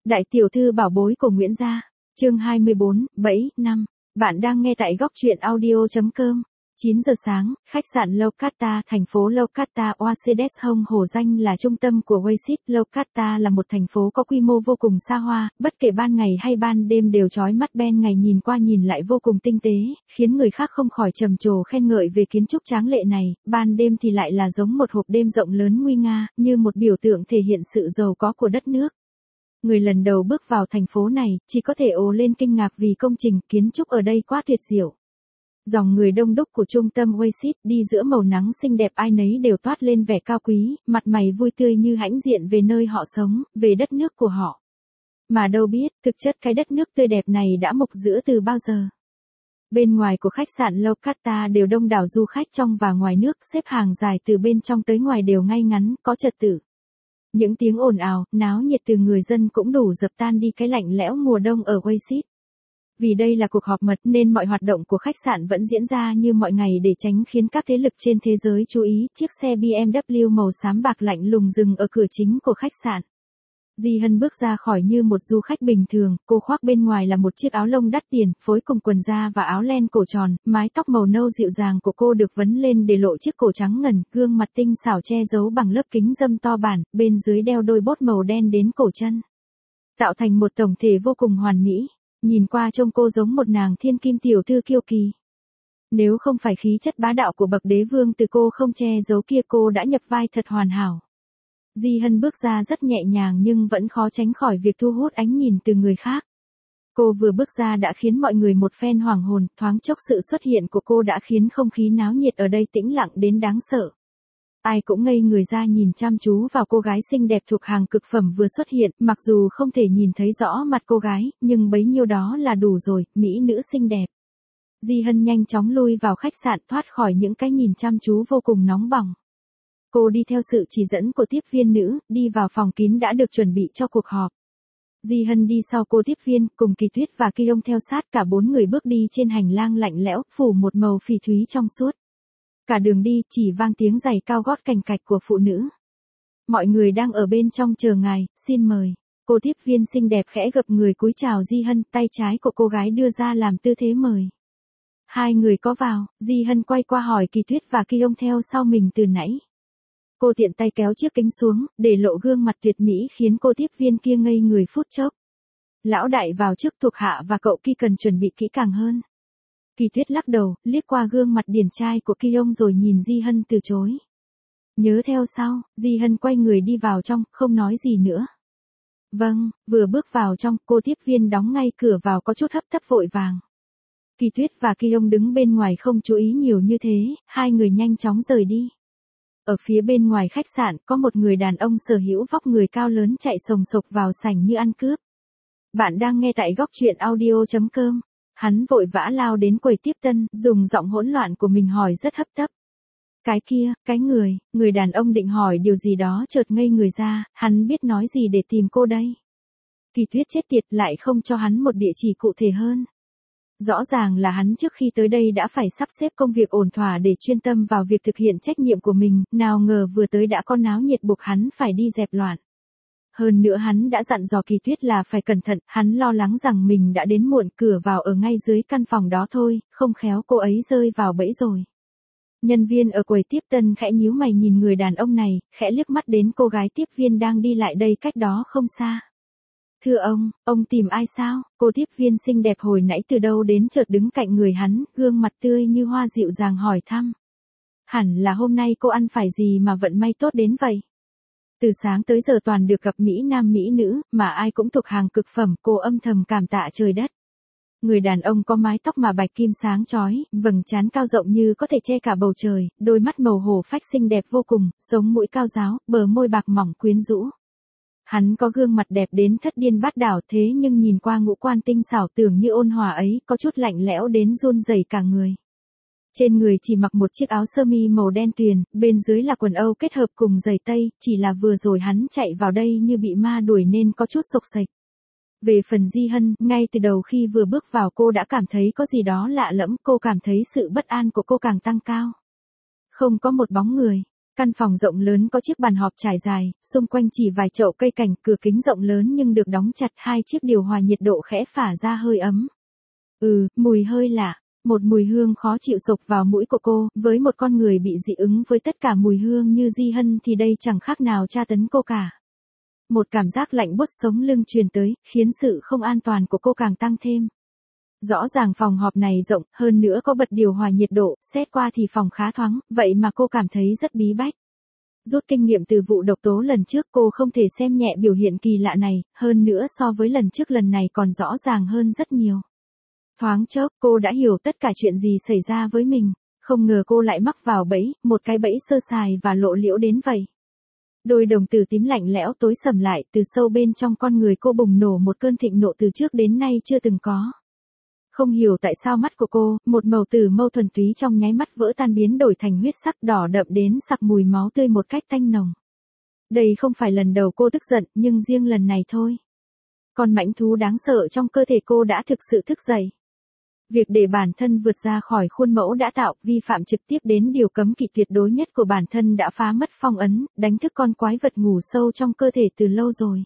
Đại tiểu thư bảo bối của Nguyễn Gia, chương 24, bẫy, 5. Bạn đang nghe tại góc truyện audio.com. 9 giờ sáng, khách sạn Locata, thành phố Locata, Oasis Home Hồ danh là trung tâm của Oasis. Locata là một thành phố có quy mô vô cùng xa hoa, bất kể ban ngày hay ban đêm đều chói mắt. Ban ngày nhìn qua nhìn lại vô cùng tinh tế, khiến người khác không khỏi trầm trồ khen ngợi về kiến trúc tráng lệ này, ban đêm thì lại là giống một hộp đêm rộng lớn nguy nga, như một biểu tượng thể hiện sự giàu có của đất nước. Người lần đầu bước vào thành phố này, chỉ có thể ồ lên kinh ngạc vì công trình kiến trúc ở đây quá tuyệt diệu. Dòng người đông đúc của trung tâm Oasis đi giữa màu nắng xinh đẹp, ai nấy đều toát lên vẻ cao quý, mặt mày vui tươi như hãnh diện về nơi họ sống, về đất nước của họ. Mà đâu biết, thực chất cái đất nước tươi đẹp này đã mục dưỡng từ bao giờ. Bên ngoài của khách sạn Locata đều đông đảo du khách trong và ngoài nước, xếp hàng dài từ bên trong tới ngoài đều ngay ngắn, có trật tự. Những tiếng ồn ào, náo nhiệt từ người dân cũng đủ dập tan đi cái lạnh lẽo mùa đông ở Oasis. Vì đây là cuộc họp mật nên mọi hoạt động của khách sạn vẫn diễn ra như mọi ngày để tránh khiến các thế lực trên thế giới chú ý. Chiếc xe BMW màu xám bạc lạnh lùng dừng ở cửa chính của khách sạn. Di Hân bước ra khỏi như một du khách bình thường, cô khoác bên ngoài là một chiếc áo lông đắt tiền, phối cùng quần da và áo len cổ tròn, mái tóc màu nâu dịu dàng của cô được vấn lên để lộ chiếc cổ trắng ngần, gương mặt tinh xảo che giấu bằng lớp kính râm to bản, bên dưới đeo đôi bốt màu đen đến cổ chân. Tạo thành một tổng thể vô cùng hoàn mỹ, nhìn qua trông cô giống một nàng thiên kim tiểu thư kiêu kỳ. Nếu không phải khí chất bá đạo của bậc đế vương từ cô không che giấu kia, cô đã nhập vai thật hoàn hảo. Di Hân bước ra rất nhẹ nhàng nhưng vẫn khó tránh khỏi việc thu hút ánh nhìn từ người khác. Cô vừa bước ra đã khiến mọi người một phen hoảng hồn, thoáng chốc sự xuất hiện của cô đã khiến không khí náo nhiệt ở đây tĩnh lặng đến đáng sợ. Ai cũng ngây người ra nhìn chăm chú vào cô gái xinh đẹp thuộc hàng cực phẩm vừa xuất hiện, mặc dù không thể nhìn thấy rõ mặt cô gái, nhưng bấy nhiêu đó là đủ rồi, mỹ nữ xinh đẹp. Di Hân nhanh chóng lui vào khách sạn, thoát khỏi những cái nhìn chăm chú vô cùng nóng bỏng. Cô đi theo sự chỉ dẫn của tiếp viên nữ, đi vào phòng kín đã được chuẩn bị cho cuộc họp. Di Hân đi sau cô tiếp viên, cùng Kỳ Tuyết và Ki Ông theo sát, cả bốn người bước đi trên hành lang lạnh lẽo, phủ một màu phỉ thúy trong suốt. Cả đường đi chỉ vang tiếng giày cao gót cành cạch của phụ nữ. Mọi người đang ở bên trong chờ ngài, xin mời. Cô tiếp viên xinh đẹp khẽ gập người cúi chào Di Hân, tay trái của cô gái đưa ra làm tư thế mời. Hai người có vào, Di Hân quay qua hỏi Kỳ Tuyết và Ki Ông theo sau mình từ nãy. Cô tiện tay kéo chiếc kính xuống, để lộ gương mặt tuyệt mỹ khiến cô tiếp viên kia ngây người phút chốc. Lão đại vào trước, thuộc hạ và cậu Ki cần chuẩn bị kỹ càng hơn. Kỳ Tuyết lắc đầu, liếc qua gương mặt điển trai của Ki Ông rồi nhìn Di Hân từ chối. Nhớ theo sau, Di Hân quay người đi vào trong, không nói gì nữa. Vâng, vừa bước vào trong, cô tiếp viên đóng ngay cửa vào có chút hấp tấp vội vàng. Kỳ Tuyết và Ki Ông đứng bên ngoài không chú ý nhiều như thế, hai người nhanh chóng rời đi. Ở phía bên ngoài khách sạn có một người đàn ông sở hữu vóc người cao lớn chạy sồng sộc vào sảnh như ăn cướp. Bạn đang nghe tại góc truyện audio.com. Hắn vội vã lao đến quầy tiếp tân, dùng giọng hỗn loạn của mình hỏi rất hấp tấp. Cái kia, cái người đàn ông định hỏi điều gì đó chợt ngây người ra, hắn biết nói gì để tìm cô đây. Kỳ Tuyết chết tiệt lại không cho hắn một địa chỉ cụ thể hơn. Rõ ràng là hắn trước khi tới đây đã phải sắp xếp công việc ổn thỏa để chuyên tâm vào việc thực hiện trách nhiệm của mình, nào ngờ vừa tới đã có náo nhiệt buộc hắn phải đi dẹp loạn. Hơn nữa hắn đã dặn dò Kỳ Tuyết là phải cẩn thận, hắn lo lắng rằng mình đã đến muộn, cửa vào ở ngay dưới căn phòng đó thôi, không khéo cô ấy rơi vào bẫy rồi. Nhân viên ở quầy tiếp tân khẽ nhíu mày nhìn người đàn ông này, khẽ liếc mắt đến cô gái tiếp viên đang đi lại đây cách đó không xa. Thưa ông tìm ai sao? Cô tiếp viên xinh đẹp hồi nãy từ đâu đến chợt đứng cạnh người hắn, gương mặt tươi như hoa dịu dàng hỏi thăm. Hẳn là hôm nay cô ăn phải gì mà vận may tốt đến vậy? Từ sáng tới giờ toàn được gặp mỹ nam mỹ nữ, mà ai cũng thuộc hàng cực phẩm, cô âm thầm cảm tạ trời đất. Người đàn ông có mái tóc mà bạch kim sáng chói, vầng trán cao rộng như có thể che cả bầu trời, đôi mắt màu hổ phách xinh đẹp vô cùng, sống mũi cao ráo, bờ môi bạc mỏng quyến rũ. Hắn có gương mặt đẹp đến thất điên bát đảo, thế nhưng nhìn qua ngũ quan tinh xảo tưởng như ôn hòa ấy, có chút lạnh lẽo đến run rẩy cả người. Trên người chỉ mặc một chiếc áo sơ mi màu đen tuyền, bên dưới là quần âu kết hợp cùng giày tây, chỉ là vừa rồi hắn chạy vào đây như bị ma đuổi nên có chút xộc xệch. Về phần Di Hân, ngay từ đầu khi vừa bước vào cô đã cảm thấy có gì đó lạ lẫm, cô cảm thấy sự bất an của cô càng tăng cao. Không có một bóng người. Căn phòng rộng lớn có chiếc bàn họp trải dài, xung quanh chỉ vài chậu cây cảnh, cửa kính rộng lớn nhưng được đóng chặt, hai chiếc điều hòa nhiệt độ khẽ phả ra hơi ấm. Mùi hơi lạ, một mùi hương khó chịu xộc vào mũi của cô, với một con người bị dị ứng với tất cả mùi hương như Di Hân thì đây chẳng khác nào tra tấn cô cả. Một cảm giác lạnh buốt sống lưng truyền tới, khiến sự không an toàn của cô càng tăng thêm. Rõ ràng phòng họp này rộng, hơn nữa có bật điều hòa nhiệt độ, xét qua thì phòng khá thoáng, vậy mà cô cảm thấy rất bí bách. Rút kinh nghiệm từ vụ độc tố lần trước, cô không thể xem nhẹ biểu hiện kỳ lạ này, hơn nữa so với lần trước lần này còn rõ ràng hơn rất nhiều. Thoáng chốc, cô đã hiểu tất cả chuyện gì xảy ra với mình, không ngờ cô lại mắc vào bẫy, một cái bẫy sơ sài và lộ liễu đến vậy. Đôi đồng tử tím lạnh lẽo tối sầm lại, từ sâu bên trong con người cô bùng nổ một cơn thịnh nộ từ trước đến nay chưa từng có. Không hiểu tại sao mắt của cô, một màu tử mâu thuần túy trong nháy mắt vỡ tan biến đổi thành huyết sắc đỏ đậm đến sặc mùi máu tươi một cách tanh nồng. Đây không phải lần đầu cô tức giận, nhưng riêng lần này thôi. Con mãnh thú đáng sợ trong cơ thể cô đã thực sự thức dậy. Việc để bản thân vượt ra khỏi khuôn mẫu đã tạo, vi phạm trực tiếp đến điều cấm kỵ tuyệt đối nhất của bản thân đã phá mất phong ấn, đánh thức con quái vật ngủ sâu trong cơ thể từ lâu rồi.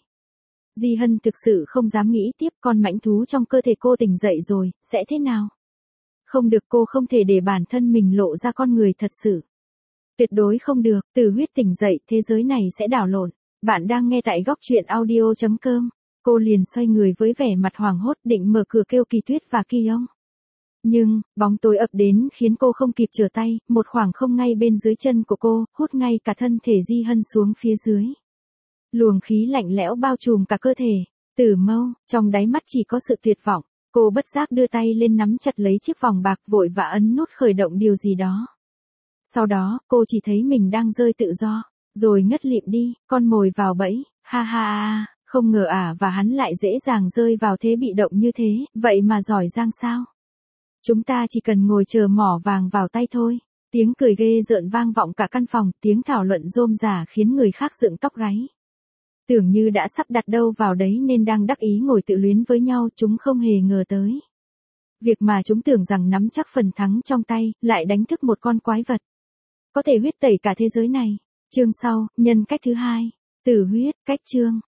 Di Hân thực sự không dám nghĩ tiếp con mãnh thú trong cơ thể cô tỉnh dậy rồi, sẽ thế nào? Không được, cô không thể để bản thân mình lộ ra con người thật sự. Tuyệt đối không được, Tử Huyết tỉnh dậy, thế giới này sẽ đảo lộn. Bạn đang nghe tại góc truyện audio.com. Cô liền xoay người với vẻ mặt hoảng hốt định mở cửa kêu Kỳ Tuyết và Kỳ Ông. Nhưng, bóng tối ập đến khiến cô không kịp trở tay, một khoảng không ngay bên dưới chân của cô, hút ngay cả thân thể Di Hân xuống phía dưới. Luồng khí lạnh lẽo bao trùm cả cơ thể. Tử Mâu, trong đáy mắt chỉ có sự tuyệt vọng. Cô bất giác đưa tay lên nắm chặt lấy chiếc vòng bạc, vội vã ấn nút khởi động điều gì đó. Sau đó, cô chỉ thấy mình đang rơi tự do, rồi ngất lịm đi, con mồi vào bẫy, ha ha ha, không ngờ và hắn lại dễ dàng rơi vào thế bị động như thế, vậy mà giỏi giang sao? Chúng ta chỉ cần ngồi chờ mỏ vàng vào tay thôi. Tiếng cười ghê rợn vang vọng cả căn phòng, tiếng thảo luận rôm rả khiến người khác dựng tóc gáy. Tưởng như đã sắp đặt đâu vào đấy nên đang đắc ý ngồi tự luyến với nhau, chúng không hề ngờ tới. Việc mà chúng tưởng rằng nắm chắc phần thắng trong tay, lại đánh thức một con quái vật. Có thể huyết tẩy cả thế giới này. Chương sau, nhân cách thứ hai. Tử huyết, cách chương.